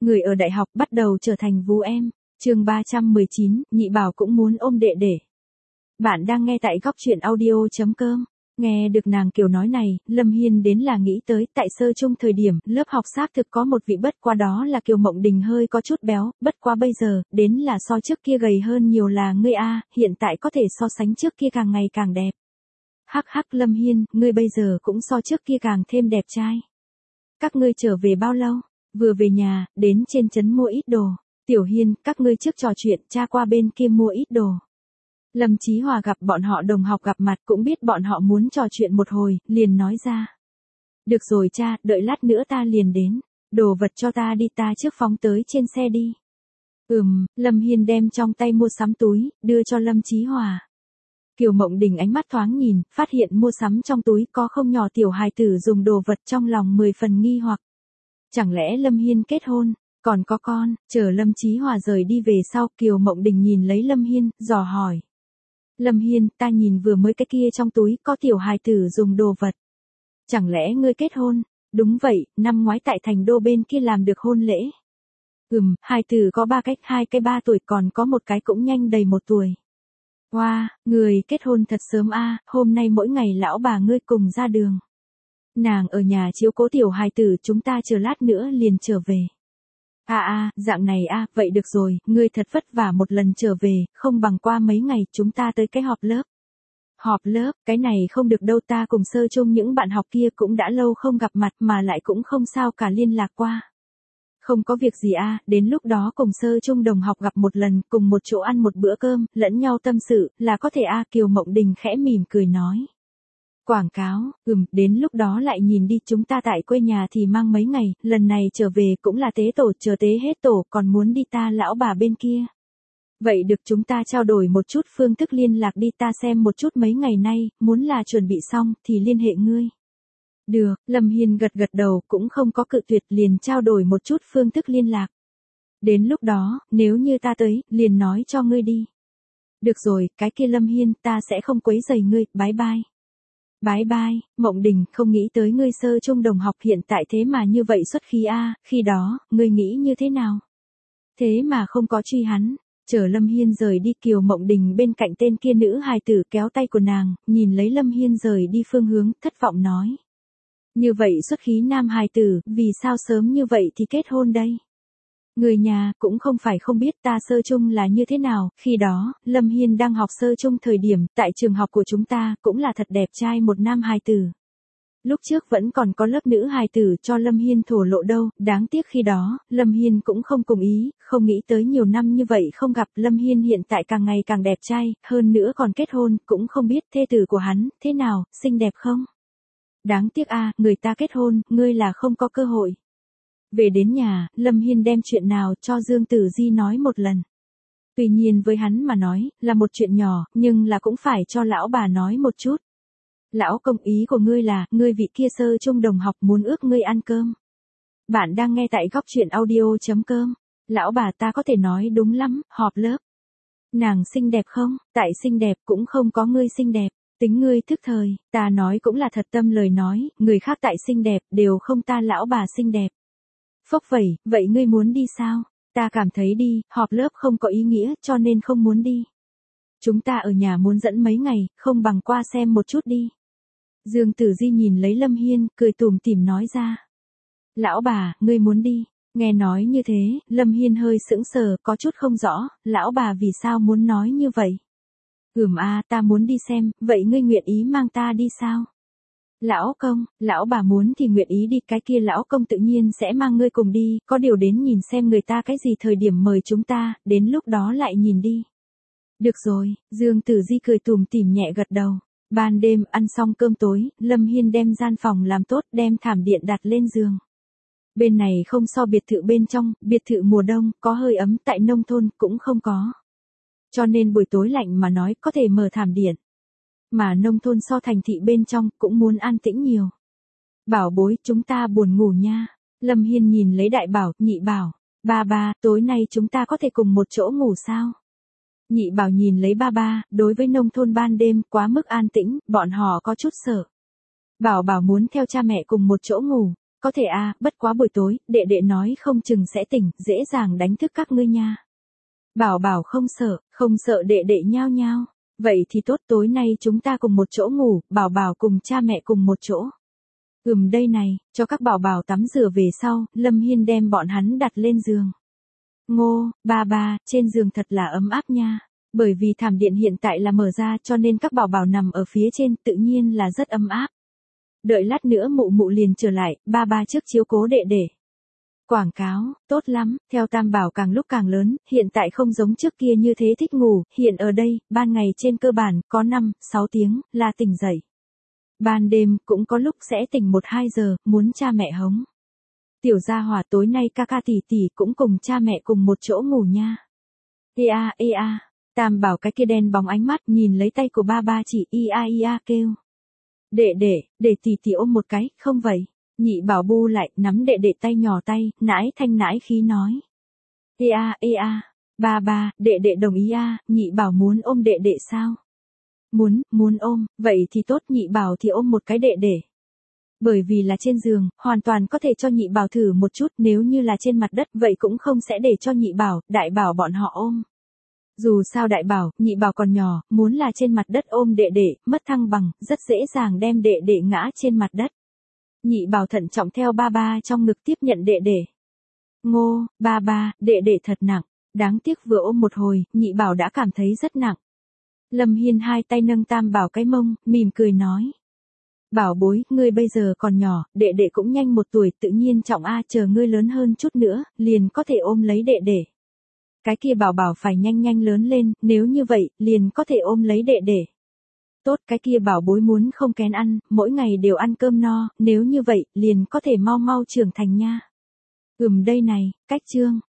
Người ở đại học bắt đầu trở thành vú em. Chương 319, Nhị Bảo cũng muốn ôm đệ đệ. Bạn đang nghe tại góc truyện audio.com. Nghe được nàng kiểu nói này, Lâm Hiên đến là nghĩ tới tại sơ chung thời điểm, lớp học xác thực có một vị bất qua đó là Kiều Mộng Đình hơi có chút béo, bất qua bây giờ, đến là so trước kia gầy hơn nhiều là ngươi a, hiện tại có thể so sánh trước kia càng ngày càng đẹp. Hắc hắc Lâm Hiên, ngươi bây giờ cũng so trước kia càng thêm đẹp trai. Các ngươi trở về bao lâu? Vừa về nhà, đến trên trấn mua ít đồ. Tiểu Hiên, các ngươi trước trò chuyện, cha qua bên kia mua ít đồ. Lâm Chí Hòa gặp bọn họ đồng học gặp mặt cũng biết bọn họ muốn trò chuyện một hồi, liền nói ra. Được rồi cha, đợi lát nữa ta liền đến. Đồ vật cho ta đi, ta trước phóng tới trên xe đi. Lâm Hiên đem trong tay mua sắm túi, đưa cho Lâm Chí Hòa. Kiều Mộng Đình ánh mắt thoáng nhìn, phát hiện mua sắm trong túi có không nhỏ tiểu hài tử dùng đồ vật, trong lòng 10 phần nghi hoặc. Chẳng lẽ Lâm Hiên kết hôn, còn có con? Chờ Lâm Chí Hòa rời đi về sau, Kiều Mộng Đình nhìn lấy Lâm Hiên, dò hỏi. Lâm Hiên, ta nhìn vừa mới cái kia trong túi có tiểu hài tử dùng đồ vật. Chẳng lẽ ngươi kết hôn? Đúng vậy, năm ngoái tại thành đô bên kia làm được hôn lễ. Hài tử có 3 cái, 2 cái 3 tuổi, còn có một cái cũng nhanh đầy 1 tuổi. Wow, người kết hôn thật sớm a, hôm nay mỗi ngày lão bà ngươi cùng ra đường. Nàng ở nhà chiếu cố tiểu hài tử, chúng ta chờ lát nữa liền trở về. Dạng này vậy được rồi, ngươi thật vất vả một lần trở về, không bằng qua mấy ngày chúng ta tới cái họp lớp. Họp lớp, cái này không được đâu, ta cùng sơ chung những bạn học kia cũng đã lâu không gặp mặt mà lại cũng không sao cả liên lạc qua. Không có việc gì đến lúc đó cùng sơ chung đồng học gặp một lần, cùng một chỗ ăn một bữa cơm, lẫn nhau tâm sự, là có thể Kiều Mộng Đình khẽ mỉm cười nói. Quảng cáo, đến lúc đó lại nhìn đi, chúng ta tại quê nhà thì mang mấy ngày, lần này trở về cũng là tế tổ, chờ tế hết tổ, còn muốn đi ta lão bà bên kia. Vậy được, chúng ta trao đổi một chút phương thức liên lạc đi, ta xem một chút mấy ngày nay, muốn là chuẩn bị xong, thì liên hệ ngươi. Được, Lâm Hiên gật đầu, cũng không có cự tuyệt, liền trao đổi một chút phương thức liên lạc. Đến lúc đó, nếu như ta tới, liền nói cho ngươi đi. Được rồi, cái kia Lâm Hiên, ta sẽ không quấy rầy ngươi, bye bye. Bye bye, Mộng Đình, không nghĩ tới ngươi sơ chung đồng học hiện tại thế mà như vậy xuất khí khi đó, ngươi nghĩ như thế nào? Thế mà không có truy hắn. Chờ Lâm Hiên rời đi, Kiều Mộng Đình bên cạnh tên kia nữ hài tử kéo tay của nàng, nhìn lấy Lâm Hiên rời đi phương hướng, thất vọng nói. Như vậy xuất khí nam hài tử, vì sao sớm như vậy thì kết hôn đây? Người nhà cũng không phải không biết ta sơ chung là như thế nào, khi đó, Lâm Hiên đang học sơ chung thời điểm, tại trường học của chúng ta, cũng là thật đẹp trai một nam hài tử. Lúc trước vẫn còn có lớp nữ hài tử cho Lâm Hiên thổ lộ đâu, đáng tiếc khi đó, Lâm Hiên cũng không cùng ý, không nghĩ tới nhiều năm như vậy không gặp, Lâm Hiên hiện tại càng ngày càng đẹp trai, hơn nữa còn kết hôn, cũng không biết thê tử của hắn, thế nào, xinh đẹp không? Đáng tiếc người ta kết hôn, ngươi là không có cơ hội. Về đến nhà, Lâm Hiên đem chuyện nào cho Dương Tử Di nói một lần. Tuy nhiên với hắn mà nói, là một chuyện nhỏ, nhưng là cũng phải cho lão bà nói một chút. Lão công, ý của ngươi là, ngươi vị kia sơ chung đồng học muốn ước ngươi ăn cơm. Bạn đang nghe tại góc truyện audio.com. Lão bà, ta có thể nói đúng lắm, họp lớp. Nàng xinh đẹp không? Tại xinh đẹp cũng không có ngươi xinh đẹp. Tính ngươi thức thời, ta nói cũng là thật tâm lời nói, người khác tại xinh đẹp, đều không ta lão bà xinh đẹp. Phốc vậy ngươi muốn đi sao? Ta cảm thấy đi, họp lớp không có ý nghĩa, cho nên không muốn đi. Chúng ta ở nhà muốn dẫn mấy ngày, không bằng qua xem một chút đi. Dương Tử Di nhìn lấy Lâm Hiên, cười tủm tỉm nói ra. Lão bà, ngươi muốn đi. Nghe nói như thế, Lâm Hiên hơi sững sờ, có chút không rõ, lão bà vì sao muốn nói như vậy? Ta muốn đi xem, vậy ngươi nguyện ý mang ta đi sao? Lão công, lão bà muốn thì nguyện ý đi, cái kia lão công tự nhiên sẽ mang ngươi cùng đi, có điều đến nhìn xem người ta cái gì thời điểm mời chúng ta, đến lúc đó lại nhìn đi. Được rồi, Dương Tử Di cười tủm tỉm nhẹ gật đầu. Ban đêm ăn xong cơm tối, Lâm Hiên đem gian phòng làm tốt, đem thảm điện đặt lên giường. Bên này không so biệt thự bên trong, biệt thự mùa đông, có hơi ấm, tại nông thôn cũng không có. Cho nên buổi tối lạnh mà nói có thể mở thảm điện. Mà nông thôn so thành thị bên trong cũng muốn an tĩnh nhiều. Bảo bối, chúng ta buồn ngủ nha. Lâm Hiên nhìn lấy đại bảo, nhị bảo. Ba, tối nay chúng ta có thể cùng một chỗ ngủ sao? Nhị bảo nhìn lấy ba, đối với nông thôn ban đêm quá mức an tĩnh, bọn họ có chút sợ. Bảo muốn theo cha mẹ cùng một chỗ ngủ. có thể bất quá buổi tối, đệ đệ nói không chừng sẽ tỉnh, dễ dàng đánh thức các ngươi nha. Bảo bảo không sợ đệ đệ nhao nhao. Vậy thì tốt, tối nay chúng ta cùng một chỗ ngủ, bảo bảo cùng cha mẹ cùng một chỗ. Đây này, cho các bảo bảo tắm rửa về sau, Lâm Hiên đem bọn hắn đặt lên giường. Ngô, ba, trên giường thật là ấm áp nha. Bởi vì thảm điện hiện tại là mở ra cho nên các bảo bảo nằm ở phía trên tự nhiên là rất ấm áp. Đợi lát nữa mụ mụ liền trở lại, ba trước chiếu cố đệ đệ. Quảng cáo, tốt lắm, theo Tam Bảo càng lúc càng lớn, hiện tại không giống trước kia như thế thích ngủ, hiện ở đây, ban ngày trên cơ bản, có 5-6 tiếng, là tỉnh dậy. Ban đêm, cũng có lúc sẽ tỉnh 1-2 giờ, muốn cha mẹ hống. Tiểu gia hỏa tối nay ca tỷ tỷ cũng cùng cha mẹ cùng một chỗ ngủ nha. Ea. Tam Bảo cái kia đen bóng ánh mắt nhìn lấy tay của ba chỉ ia kêu. Để tỷ tỷ ôm một cái, không vậy. Nhị Bảo bu lại, nắm đệ đệ tay nhỏ tay, nãi thanh nãi khí nói. Ea, ba, đệ đồng ý Nhị Bảo muốn ôm đệ đệ sao? Muốn ôm, vậy thì tốt, Nhị Bảo thì ôm một cái đệ đệ. Bởi vì là trên giường, hoàn toàn có thể cho Nhị Bảo thử một chút, nếu như là trên mặt đất vậy cũng không sẽ để cho Nhị Bảo, Đại Bảo bọn họ ôm. Dù sao Đại Bảo, Nhị Bảo còn nhỏ, muốn là trên mặt đất ôm đệ đệ, mất thăng bằng, rất dễ dàng đem đệ đệ ngã trên mặt đất. Nhị Bảo thận trọng theo ba trong ngực tiếp nhận đệ đệ. Ngô, ba, đệ đệ thật nặng, đáng tiếc vừa ôm một hồi, Nhị Bảo đã cảm thấy rất nặng. Lâm Hiên hai tay nâng Tam Bảo cái mông, mỉm cười nói. Bảo bối, ngươi bây giờ còn nhỏ, đệ đệ cũng nhanh 1 tuổi, tự nhiên trọng chờ ngươi lớn hơn chút nữa, liền có thể ôm lấy đệ đệ. Cái kia bảo bảo phải nhanh lớn lên, nếu như vậy, liền có thể ôm lấy đệ đệ. Tốt, cái kia bảo bối muốn không kén ăn, mỗi ngày đều ăn cơm no, nếu như vậy, liền có thể mau trưởng thành nha. Đây này, cách chương.